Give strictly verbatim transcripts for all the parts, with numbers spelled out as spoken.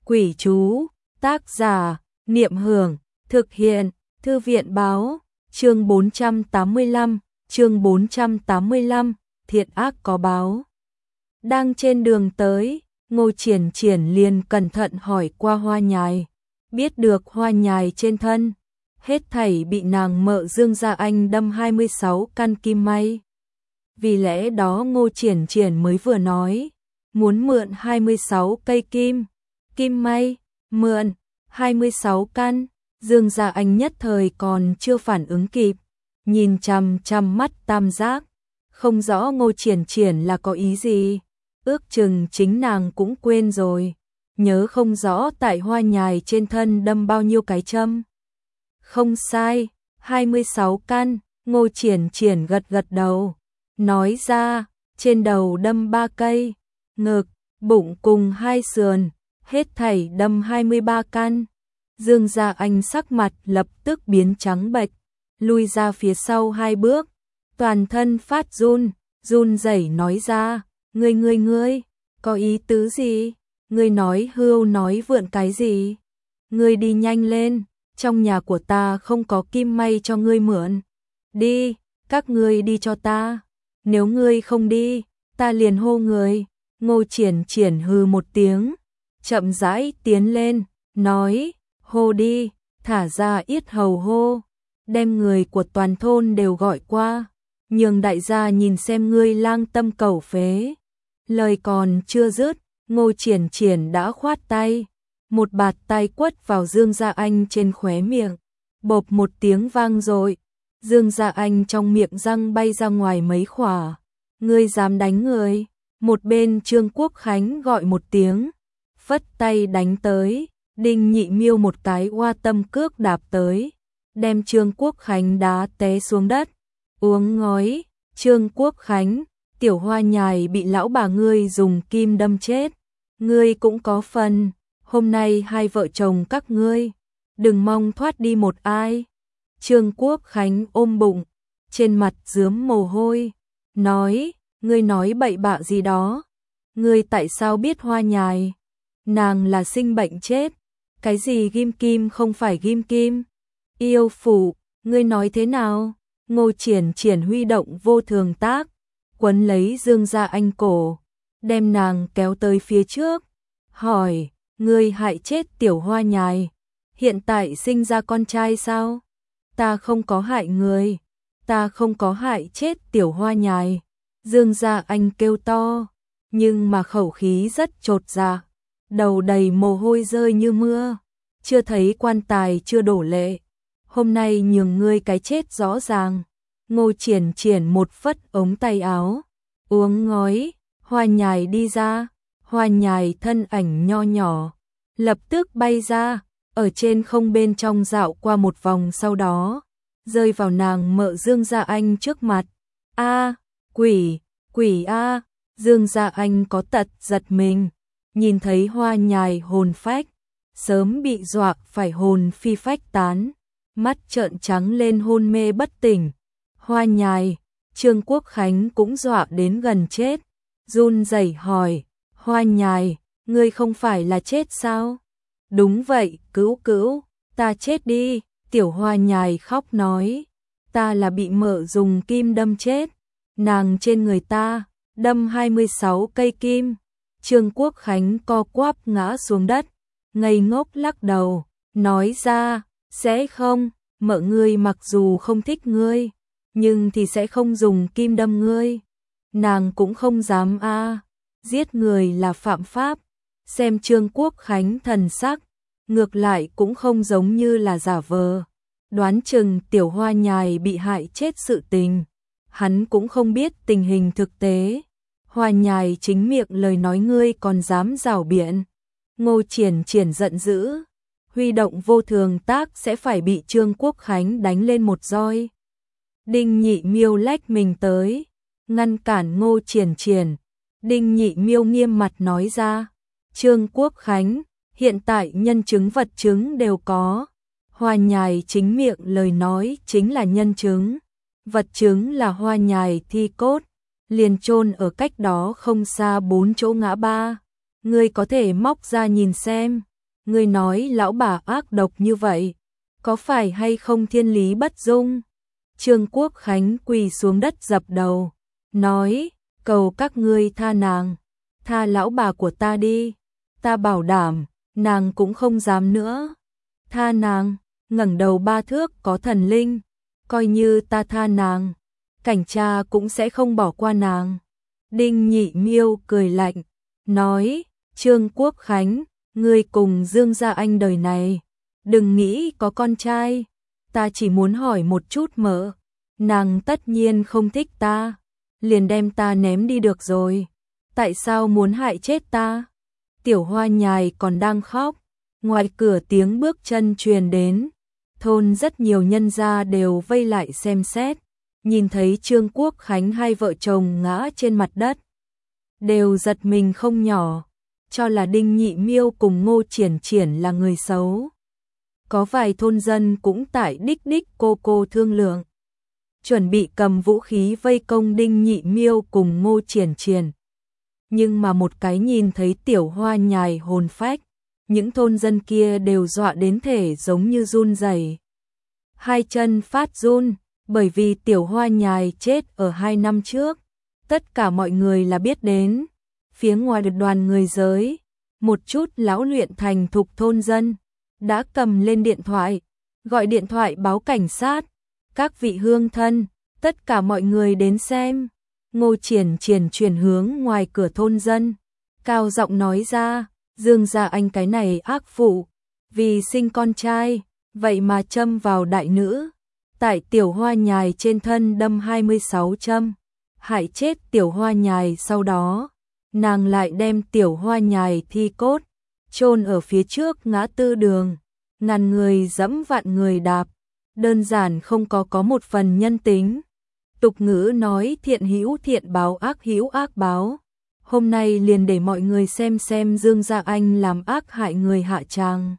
Quỷ chú, tác giả, Niệm Hưởng, thực hiện, Thư viện báo, chương bốn trăm tám mươi lăm, chương bốn trăm tám mươi lăm, thiện ác có báo. Đang trên đường tới, Ngô Triển Triển liền cẩn thận hỏi qua Hoa Nhài, biết được Hoa Nhài trên thân, hết thảy bị nàng mợ Dương Gia Anh đâm hai mươi sáu căn kim may. Vì lẽ đó Ngô Triển Triển mới vừa nói, muốn mượn hai mươi sáu cây kim, kim may, mượn hai mươi sáu căn. Dương Gia Anh nhất thời còn chưa phản ứng kịp, nhìn chằm chằm mắt tam giác, không rõ Ngô Triển Triển là có ý gì, ước chừng chính nàng cũng quên rồi, nhớ không rõ tại Hoa Nhài trên thân đâm bao nhiêu cái châm. Không sai, hai mươi sáu căn, Ngô Triển Triển gật gật đầu, nói ra, trên đầu đâm ba cây, ngực, bụng cùng hai sườn, hết thảy đâm hai mươi ba căn. Dương Gia Anh sắc mặt lập tức biến trắng bệch, lui ra phía sau hai bước, toàn thân phát run, run rẩy nói ra, ngươi ngươi ngươi, có ý tứ gì? Ngươi nói hưu nói vượn cái gì? Ngươi đi nhanh lên, trong nhà của ta không có kim may cho ngươi mượn. Đi, các ngươi đi cho ta. Nếu ngươi không đi, ta liền hô người. Ngô Triển Triển hừ một tiếng, chậm rãi tiến lên, nói, hô đi, thả ra yết hầu hô, đem người của toàn thôn đều gọi qua, nhường đại gia nhìn xem ngươi lang tâm cầu phế. Lời còn chưa dứt, Ngô Triển Triển đã khoát tay, một bạt tay quất vào Dương Gia Anh trên khóe miệng, bộp một tiếng vang dội, Dương Gia Anh trong miệng răng bay ra ngoài mấy khỏa. Ngươi dám đánh người? Một bên Trương Quốc Khánh gọi một tiếng, phất tay đánh tới, Đinh Nhị Miêu một cái oa tâm cước đạp tới, đem Trương Quốc Khánh đá té xuống đất. Uống ngói, Trương Quốc Khánh, tiểu Hoa Nhài bị lão bà ngươi dùng kim đâm chết, ngươi cũng có phần, hôm nay hai vợ chồng các ngươi, đừng mong thoát đi một ai. Trương Quốc Khánh ôm bụng, trên mặt rướm mồ hôi, nói, ngươi nói bậy bạ gì đó, ngươi tại sao biết Hoa Nhài? Nàng là sinh bệnh chết, cái gì ghim kim không phải ghim kim? Yêu phụ, ngươi nói thế nào? Ngô Triển Triển huy động vô thường tác, quấn lấy Dương Gia Anh cổ, đem nàng kéo tới phía trước, hỏi, ngươi hại chết tiểu Hoa Nhài, hiện tại sinh ra con trai sao? Ta không có hại người, ta không có hại chết tiểu Hoa Nhài. Dương Gia Anh kêu to, nhưng mà khẩu khí rất chột dạ, đầu đầy mồ hôi rơi như mưa, chưa thấy quan tài chưa đổ lệ, hôm nay nhường ngươi cái chết rõ ràng. Ngô Triển Triển một phất ống tay áo, uống ngói, Hoa Nhài đi ra, Hoa Nhài thân ảnh nho nhỏ, lập tức bay ra, ở trên không bên trong dạo qua một vòng sau đó, rơi vào nàng mợ Dương Gia Anh trước mặt. A, quỷ, quỷ a, Dương Gia Anh có tật giật mình, nhìn thấy Hoa Nhài hồn phách, sớm bị dọa phải hồn phi phách tán, mắt trợn trắng lên hôn mê bất tỉnh. Hoa Nhài, Trương Quốc Khánh cũng dọa đến gần chết, run rẩy hỏi, Hoa Nhài, ngươi không phải là chết sao? Đúng vậy, cữu cữu, ta chết đi, tiểu Hoa Nhài khóc nói, ta là bị mợ dùng kim đâm chết, nàng trên người ta, đâm hai mươi sáu cây kim. Trương Quốc Khánh co quắp ngã xuống đất, ngây ngốc lắc đầu, nói ra, sẽ không, mợ ngươi mặc dù không thích ngươi, nhưng thì sẽ không dùng kim đâm ngươi. Nàng cũng không dám a, giết người là phạm pháp. Xem Trương Quốc Khánh thần sắc, ngược lại cũng không giống như là giả vờ, đoán chừng tiểu Hoa Nhài bị hại chết sự tình, hắn cũng không biết tình hình thực tế. Hoa Nhài chính miệng lời nói ngươi còn dám rảo biện. Ngô Triển Triển giận dữ, huy động vô thường tác sẽ phải bị Trương Quốc Khánh đánh lên một roi. Đinh Nhị Miêu lách mình tới, ngăn cản Ngô Triển Triển. Đinh Nhị Miêu nghiêm mặt nói ra, Trương Quốc Khánh, hiện tại nhân chứng vật chứng đều có. Hoa Nhài chính miệng lời nói chính là nhân chứng, vật chứng là Hoa Nhài thi cốt, liền chôn ở cách đó không xa bốn chỗ ngã ba. Ngươi có thể móc ra nhìn xem. Ngươi nói lão bà ác độc như vậy, có phải hay không thiên lý bất dung? Trương Quốc Khánh quỳ xuống đất dập đầu, nói, cầu các ngươi tha nàng, tha lão bà của ta đi, ta bảo đảm, nàng cũng không dám nữa. Tha nàng, ngẩng đầu ba thước có thần linh, coi như ta tha nàng, cảnh cha cũng sẽ không bỏ qua nàng. Đinh Nhị Miêu cười lạnh, nói, Trương Quốc Khánh, ngươi cùng Dương Gia Anh đời này, đừng nghĩ có con trai, ta chỉ muốn hỏi một chút mợ, nàng tất nhiên không thích ta, liền đem ta ném đi được rồi, tại sao muốn hại chết ta? Tiểu Hoa Nhài còn đang khóc, ngoài cửa tiếng bước chân truyền đến, thôn rất nhiều nhân gia đều vây lại xem xét, nhìn thấy Trương Quốc Khánh hai vợ chồng ngã trên mặt đất, đều giật mình không nhỏ, cho là Đinh Nhị Miêu cùng Ngô Triển Triển là người xấu. Có vài thôn dân cũng tại đích đích cô cô thương lượng, chuẩn bị cầm vũ khí vây công Đinh Nhị Miêu cùng Ngô Triển Triển. Nhưng mà một cái nhìn thấy Tiểu Hoa Nhài hồn phách, những thôn dân kia đều dọa đến thể giống như run rẩy, hai chân phát run, bởi vì Tiểu Hoa Nhài chết ở hai năm trước, tất cả mọi người là biết đến. Phía ngoài được đoàn người giới, một chút lão luyện thành thục thôn dân, đã cầm lên điện thoại, gọi điện thoại báo cảnh sát, các vị hương thân, tất cả mọi người đến xem. Ngô Triển Triển chuyển hướng ngoài cửa thôn dân, cao giọng nói ra, Dương Gia Anh cái này ác phụ, vì sinh con trai, vậy mà châm vào đại nữ, tại Tiểu Hoa Nhài trên thân đâm hai mươi sáu châm, hại chết Tiểu Hoa Nhài, sau đó nàng lại đem Tiểu Hoa Nhài thi cốt chôn ở phía trước ngã tư đường, ngàn người dẫm vạn người đạp, đơn giản không có có một phần nhân tính. Tục ngữ nói thiện hữu thiện báo, ác hữu ác báo. Hôm nay liền để mọi người xem xem Dương Gia Anh làm ác hại người hạ tràng.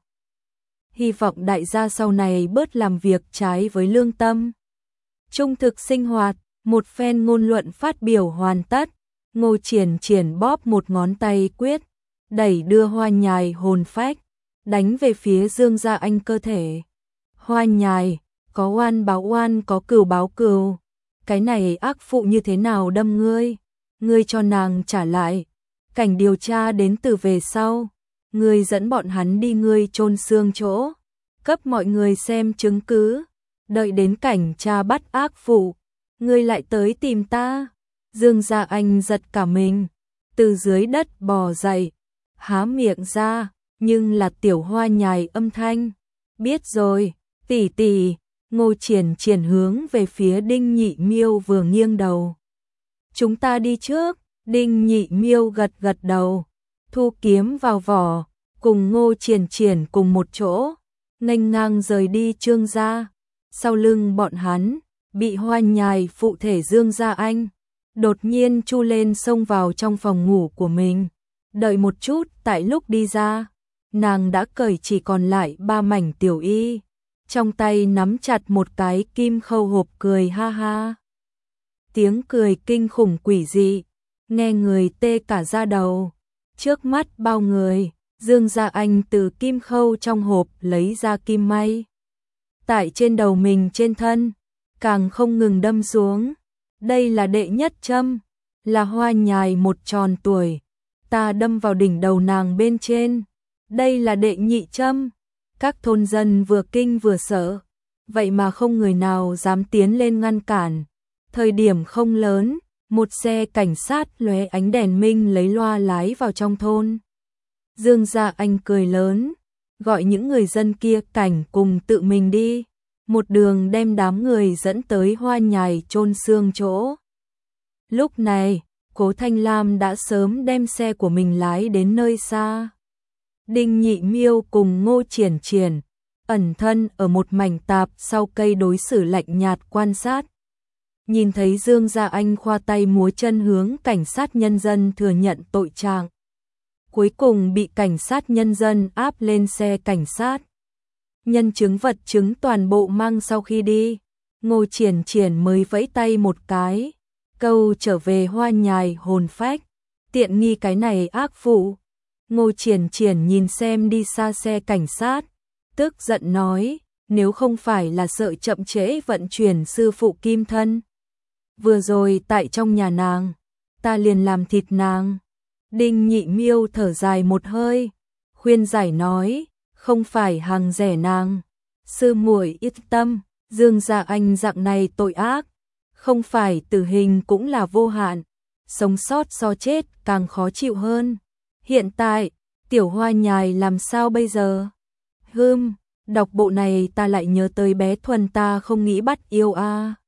Hy vọng đại gia sau này bớt làm việc trái với lương tâm. Trung thực sinh hoạt, một phen ngôn luận phát biểu hoàn tất. Ngô Triển Triển bóp một ngón tay quyết, đẩy đưa Hoa Nhài hồn phách, đánh về phía Dương Gia Anh cơ thể. Hoa Nhài, có oan báo oan, có cừu báo cừu. Cái này ác phụ như thế nào đâm ngươi? Ngươi cho nàng trả lại. Cảnh điều tra đến từ về sau. Ngươi dẫn bọn hắn đi ngươi chôn xương chỗ. Cấp mọi người xem chứng cứ. Đợi đến cảnh tra bắt ác phụ. Ngươi lại tới tìm ta. Dương Gia Anh giật cả mình. Từ dưới đất bò dậy. Há miệng ra. Nhưng là Tiểu Hoa Nhài âm thanh. Biết rồi, tỷ tỷ. Ngô Triển Triển hướng về phía Đinh Nhị Miêu vừa nghiêng đầu. Chúng ta đi trước. Đinh Nhị Miêu gật gật đầu, thu kiếm vào vỏ, cùng Ngô Triển Triển cùng một chỗ, nghênh ngang rời đi Trương gia. Sau lưng bọn hắn, bị Hoa Nhài phụ thể Dương Gia Anh đột nhiên chu lên xông vào trong phòng ngủ của mình. Đợi một chút, tại lúc đi ra, nàng đã cởi chỉ còn lại ba mảnh tiểu y, trong tay nắm chặt một cái kim khâu hộp, cười ha ha. Tiếng cười kinh khủng quỷ dị, nghe người tê cả da đầu. Trước mắt bao người, Dương Gia Anh từ kim khâu trong hộp lấy ra kim may, tại trên đầu mình trên thân, càng không ngừng đâm xuống. Đây là đệ nhất châm, là Hoa Nhài một tròn tuổi, ta đâm vào đỉnh đầu nàng bên trên. Đây là đệ nhị châm. Các thôn dân vừa kinh vừa sợ, vậy mà không người nào dám tiến lên ngăn cản. Thời điểm không lớn, một xe cảnh sát lóe ánh đèn minh lấy loa lái vào trong thôn. Dương Gia Anh cười lớn, gọi những người dân kia cảnh cùng tự mình đi, một đường đem đám người dẫn tới Hoa Nhài chôn xương chỗ. Lúc này, Cố Thanh Lam đã sớm đem xe của mình lái đến nơi xa. Đinh Nhị Miêu cùng Ngô Triển Triển ẩn thân ở một mảnh tạp sau cây đối xử lạnh nhạt quan sát. Nhìn thấy Dương Gia Anh khoa tay múa chân hướng cảnh sát nhân dân thừa nhận tội trạng. Cuối cùng bị cảnh sát nhân dân áp lên xe cảnh sát. Nhân chứng vật chứng toàn bộ mang sau khi đi. Ngô Triển Triển mới vẫy tay một cái, câu trở về Hoa Nhài hồn phách. Tiện nghi cái này ác phụ. Ngô Triển Triển nhìn xem đi xa xe cảnh sát, tức giận nói, nếu không phải là sợ chậm trễ vận chuyển sư phụ kim thân. Vừa rồi tại trong nhà nàng, ta liền làm thịt nàng. Đinh Nhị Miêu thở dài một hơi, khuyên giải nói, không phải hàng rẻ nàng. Sư muội yên tâm, Dương Gia Anh dạng này tội ác, không phải tử hình cũng là vô hạn, sống sót so chết càng khó chịu hơn. Hiện tại, Tiểu Hoa Nhài làm sao bây giờ? Hừm, đọc bộ này ta lại nhớ tới bé Thuần ta không nghĩ bắt yêu a. À.